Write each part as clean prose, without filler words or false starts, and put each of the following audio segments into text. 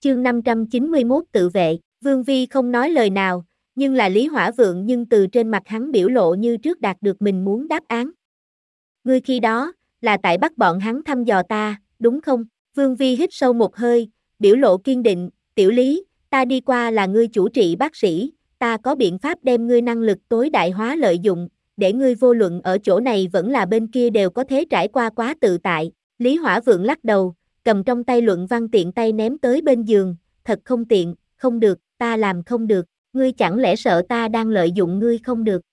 Chương 591 tự vệ, Vương Vi không nói lời nào, nhưng là Lý Hỏa Vượng nhưng từ trên mặt hắn biểu lộ như trước đạt được mình muốn đáp án. Ngươi khi đó, là tại bắt bọn hắn thăm dò ta, đúng không? Vương Vi hít sâu một hơi, biểu lộ kiên định, tiểu Lý, ta đi qua là ngươi chủ trị bác sĩ, ta có biện pháp đem ngươi năng lực tối đại hóa lợi dụng, để ngươi vô luận ở chỗ này vẫn là bên kia đều có thể trải qua quá tự tại. Lý Hỏa Vượng lắc đầu, cầm trong tay luận văn tiện tay ném tới bên giường, thật không tiện, không được, ta làm không được, ngươi chẳng lẽ sợ ta đang lợi dụng ngươi không được?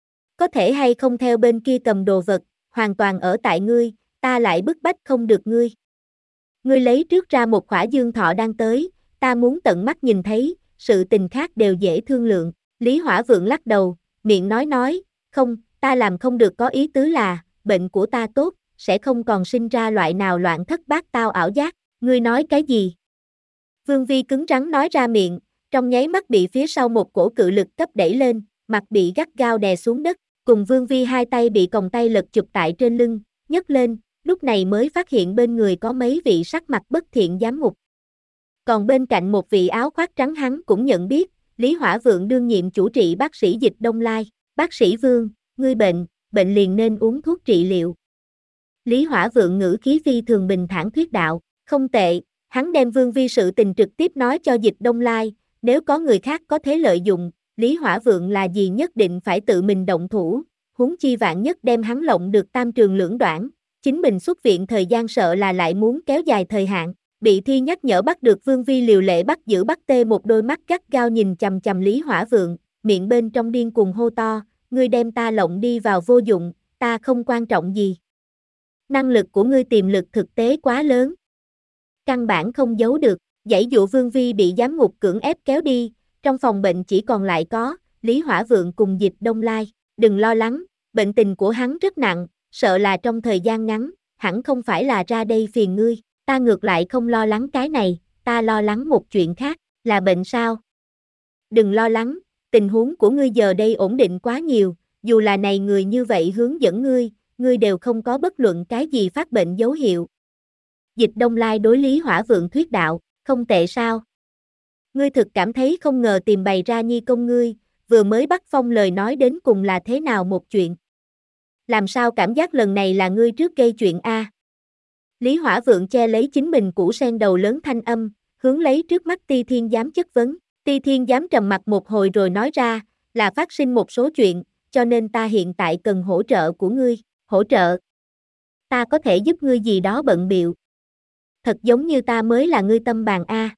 Có thể hay không theo bên kia cầm đồ vật, hoàn toàn ở tại ngươi, ta lại bức bách không được ngươi. Ngươi lấy trước ra một khỏa dương thọ đang tới, ta muốn tận mắt nhìn thấy, sự tình khác đều dễ thương lượng. Lý Hỏa Vượng lắc đầu, miệng nói, không, ta làm không được có ý tứ là, bệnh của ta tốt, sẽ không còn sinh ra loại nào loạn thất bát tao ảo giác, ngươi nói cái gì? Vương Vi cứng rắn nói ra miệng, trong nháy mắt bị phía sau một cổ cự lực cấp đẩy lên, mặt bị gắt gao đè xuống đất, cùng Vương Vi hai tay bị còng tay lật chụp tại trên lưng, nhấc lên, lúc này mới phát hiện bên người có mấy vị sắc mặt bất thiện giám ngục. Còn bên cạnh một vị áo khoác trắng hắn cũng nhận biết, Lý Hỏa Vượng đương nhiệm chủ trị bác sĩ Dịch Đông Lai, bác sĩ Vương, ngươi bệnh liền nên uống thuốc trị liệu. Lý Hỏa Vượng ngữ khí phi thường bình thản thuyết đạo, không tệ, hắn đem Vương Vi sự tình trực tiếp nói cho Dịch Đông Lai, nếu có người khác có thể lợi dụng, Lý Hỏa Vượng là gì nhất định phải tự mình động thủ, huống chi vạn nhất đem hắn lộng được tam trường lưỡng đoạn, chính mình xuất viện thời gian sợ là lại muốn kéo dài thời hạn. Bị thi nhắc nhở bắt được Vương Vi liều lệ bắt giữ bắt tê một đôi mắt gắt gao nhìn chằm chằm Lý Hỏa Vượng, miệng bên trong điên cuồng hô to, ngươi đem ta lộng đi vào vô dụng, ta không quan trọng gì. Năng lực của ngươi tiềm lực thực tế quá lớn. Căn bản không giấu được, giãy dụ Vương Vi bị giám ngục cưỡng ép kéo đi, trong phòng bệnh chỉ còn lại có Lý Hỏa Vượng cùng Dịch Đông Lai. Đừng lo lắng, bệnh tình của hắn rất nặng, sợ là trong thời gian ngắn, hẳn không phải là ra đây phiền ngươi. Ta ngược lại không lo lắng cái này, ta lo lắng một chuyện khác, là bệnh sao? Đừng lo lắng, tình huống của ngươi giờ đây ổn định quá nhiều, dù là này người như vậy hướng dẫn ngươi đều không có bất luận cái gì phát bệnh dấu hiệu. Dịch Đông Lai đối Lý Hỏa Vượng thuyết đạo, không tệ sao? Ngươi thực cảm thấy không ngờ tìm bày ra nhi công ngươi, vừa mới bắt phong lời nói đến cùng là thế nào một chuyện? Làm sao cảm giác lần này là ngươi trước gây chuyện a? Lý Hỏa Vượng che lấy chính mình củ sen đầu lớn thanh âm, hướng lấy trước mắt Ti Thiên Giám chất vấn. Ti Thiên Giám trầm mặt một hồi rồi nói ra, là phát sinh một số chuyện, cho nên ta hiện tại cần hỗ trợ của ngươi. Hỗ trợ? Ta có thể giúp ngươi gì đó bận bịu. Thật giống như ta mới là ngươi tâm bàn a.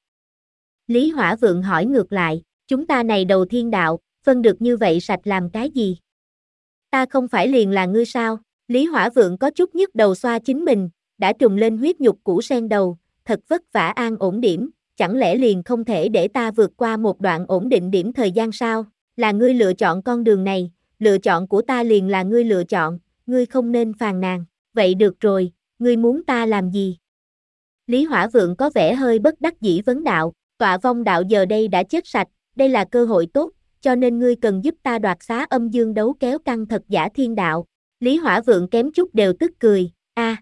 Lý Hỏa Vượng hỏi ngược lại, chúng ta này đầu thiên đạo, phân được như vậy sạch làm cái gì? Ta không phải liền là ngươi sao? Lý Hỏa Vượng có chút nhức đầu xoa chính mình, đã trùng lên huyết nhục củ sen đầu, thật vất vả an ổn điểm, chẳng lẽ liền không thể để ta vượt qua một đoạn ổn định điểm thời gian sao? Là ngươi lựa chọn con đường này, lựa chọn của ta liền là ngươi lựa chọn, ngươi không nên phàn nàn. Vậy được rồi, ngươi muốn ta làm gì? Lý Hỏa Vượng có vẻ hơi bất đắc dĩ vấn đạo, Tọa Vong đạo giờ đây đã chết sạch, đây là cơ hội tốt, cho nên ngươi cần giúp ta đoạt xá âm dương đấu kéo căng thật giả thiên đạo. Lý Hỏa Vượng kém chút đều tức cười,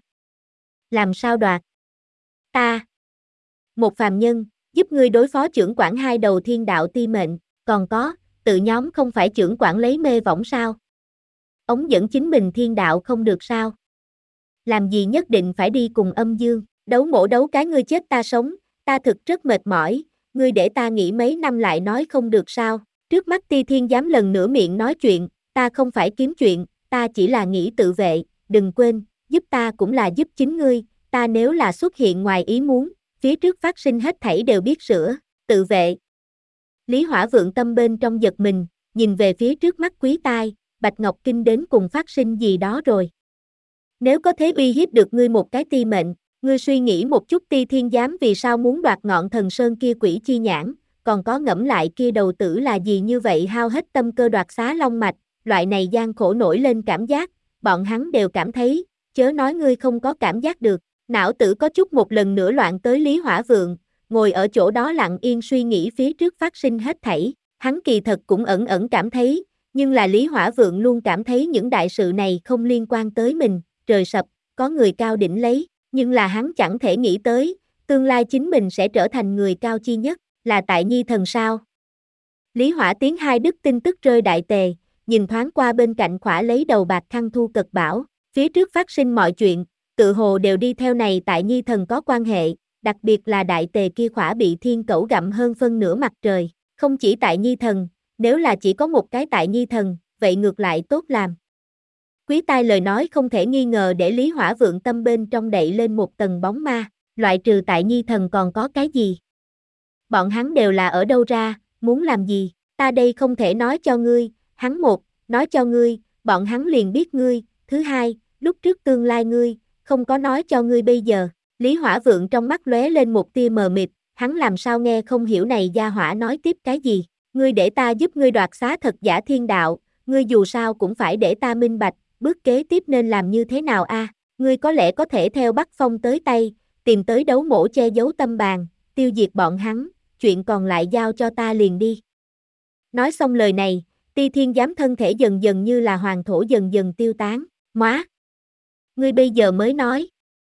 làm sao đoạt? Ta, một phàm nhân, giúp ngươi đối phó chưởng quản hai đầu thiên đạo ti mệnh, còn có, tự nhóm không phải chưởng quản lấy mê võng sao? Ống dẫn chính mình thiên đạo không được sao? Làm gì nhất định phải đi cùng âm dương, đấu mổ đấu cái ngươi chết ta sống, ta thực rất mệt mỏi, ngươi để ta nghỉ mấy năm lại nói không được sao? Trước mắt Ti Thiên Giám lần nữa miệng nói chuyện, ta không phải kiếm chuyện, ta chỉ là nghĩ tự vệ, đừng quên, giúp ta cũng là giúp chính ngươi, ta nếu là xuất hiện ngoài ý muốn, phía trước phát sinh hết thảy đều biết sửa, tự vệ. Lý Hỏa Vượng tâm bên trong giật mình, nhìn về phía trước mắt Quý Tai, Bạch Ngọc Kinh đến cùng phát sinh gì đó rồi. Nếu có thế uy hiếp được ngươi một cái ti mệnh, ngươi suy nghĩ một chút Ti Thiên Giám vì sao muốn đoạt ngọn thần sơn kia quỷ chi nhãn, còn có ngẫm lại kia đầu tử là gì như vậy hao hết tâm cơ đoạt xá long mạch, loại này gian khổ nổi lên cảm giác, bọn hắn đều cảm thấy, chớ nói ngươi không có cảm giác được. Não tử có chút một lần nữa loạn tới Lý Hỏa Vượng, ngồi ở chỗ đó lặng yên suy nghĩ phía trước phát sinh hết thảy, hắn kỳ thật cũng ẩn ẩn cảm thấy, nhưng là Lý Hỏa Vượng luôn cảm thấy những đại sự này không liên quan tới mình, trời sập, có người cao đỉnh lấy, nhưng là hắn chẳng thể nghĩ tới, tương lai chính mình sẽ trở thành người cao chi nhất, là tại nhi thần sao? Lý Hỏa Tiến hai đức tin tức rơi đại tề, nhìn thoáng qua bên cạnh khỏa lấy đầu bạc khăn thu cực bảo, phía trước phát sinh mọi chuyện, tự hồ đều đi theo này tại nhi thần có quan hệ, đặc biệt là đại tề kia khỏa bị thiên cẩu gặm hơn phân nửa mặt trời, không chỉ tại nhi thần, nếu là chỉ có một cái tại nhi thần, vậy ngược lại tốt làm. Quý tai lời nói không thể nghi ngờ để Lý Hỏa Vượng tâm bên trong đậy lên một tầng bóng ma, loại trừ tại nhi thần còn có cái gì? Bọn hắn đều là ở đâu ra, muốn làm gì, ta đây không thể nói cho ngươi, hắn một, nói cho ngươi, bọn hắn liền biết ngươi, thứ hai, lúc trước tương lai ngươi, không có nói cho ngươi bây giờ, Lý Hỏa Vượng trong mắt lóe lên một tia mờ mịt, hắn làm sao nghe không hiểu này gia hỏa nói tiếp cái gì, ngươi để ta giúp ngươi đoạt xá thật giả thiên đạo, ngươi dù sao cũng phải để ta minh bạch, bước kế tiếp nên làm như thế nào a? Ngươi có lẽ có thể theo Bắc Phong tới Tây, tìm tới đấu mổ che giấu tâm bàn, tiêu diệt bọn hắn, chuyện còn lại giao cho ta liền đi. Nói xong lời này, Ti Thiên Giám thân thể dần dần như là hoàng thổ dần dần tiêu tán, móa. Ngươi bây giờ mới nói.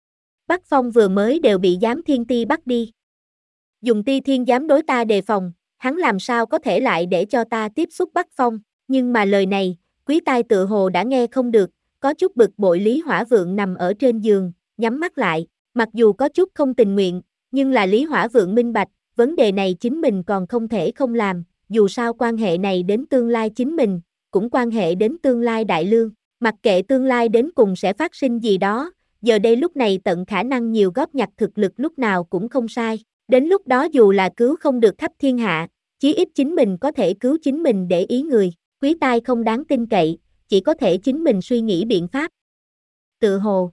Bắc Phong vừa mới đều bị Giám Thiên Ti bắt đi. Dùng Ti Thiên Giám đối ta đề phòng, hắn làm sao có thể lại để cho ta tiếp xúc Bắc Phong, nhưng mà lời này, quý tai tự hồ đã nghe không được, có chút bực bội Lý Hỏa Vượng nằm ở trên giường, nhắm mắt lại, mặc dù có chút không tình nguyện, nhưng là Lý Hỏa Vượng minh bạch, vấn đề này chính mình còn không thể không làm, dù sao quan hệ này đến tương lai chính mình, cũng quan hệ đến tương lai đại lương, mặc kệ tương lai đến cùng sẽ phát sinh gì đó, giờ đây lúc này tận khả năng nhiều góp nhặt thực lực lúc nào cũng không sai, đến lúc đó dù là cứu không được khắp thiên hạ, chí ít chính mình có thể cứu chính mình để ý người, quý tai không đáng tin cậy, chỉ có thể chính mình suy nghĩ biện pháp. Tự hồ,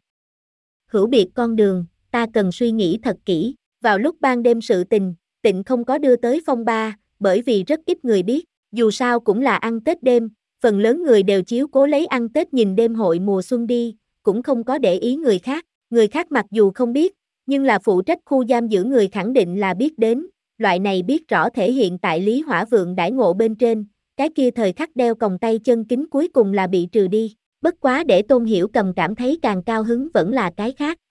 hữu biệt con đường, ta cần suy nghĩ thật kỹ, vào lúc ban đêm sự tình, Tịnh không có đưa tới phong ba, bởi vì rất ít người biết, dù sao cũng là ăn Tết đêm, phần lớn người đều chiếu cố lấy ăn Tết nhìn đêm hội mùa xuân đi, cũng không có để ý người khác mặc dù không biết, nhưng là phụ trách khu giam giữ người khẳng định là biết đến, loại này biết rõ thể hiện tại Lý Hỏa Vượng đãi ngộ bên trên, cái kia thời khắc đeo còng tay chân kính cuối cùng là bị trừ đi, bất quá để Tôn Hiểu Cầm cảm thấy càng cao hứng vẫn là cái khác,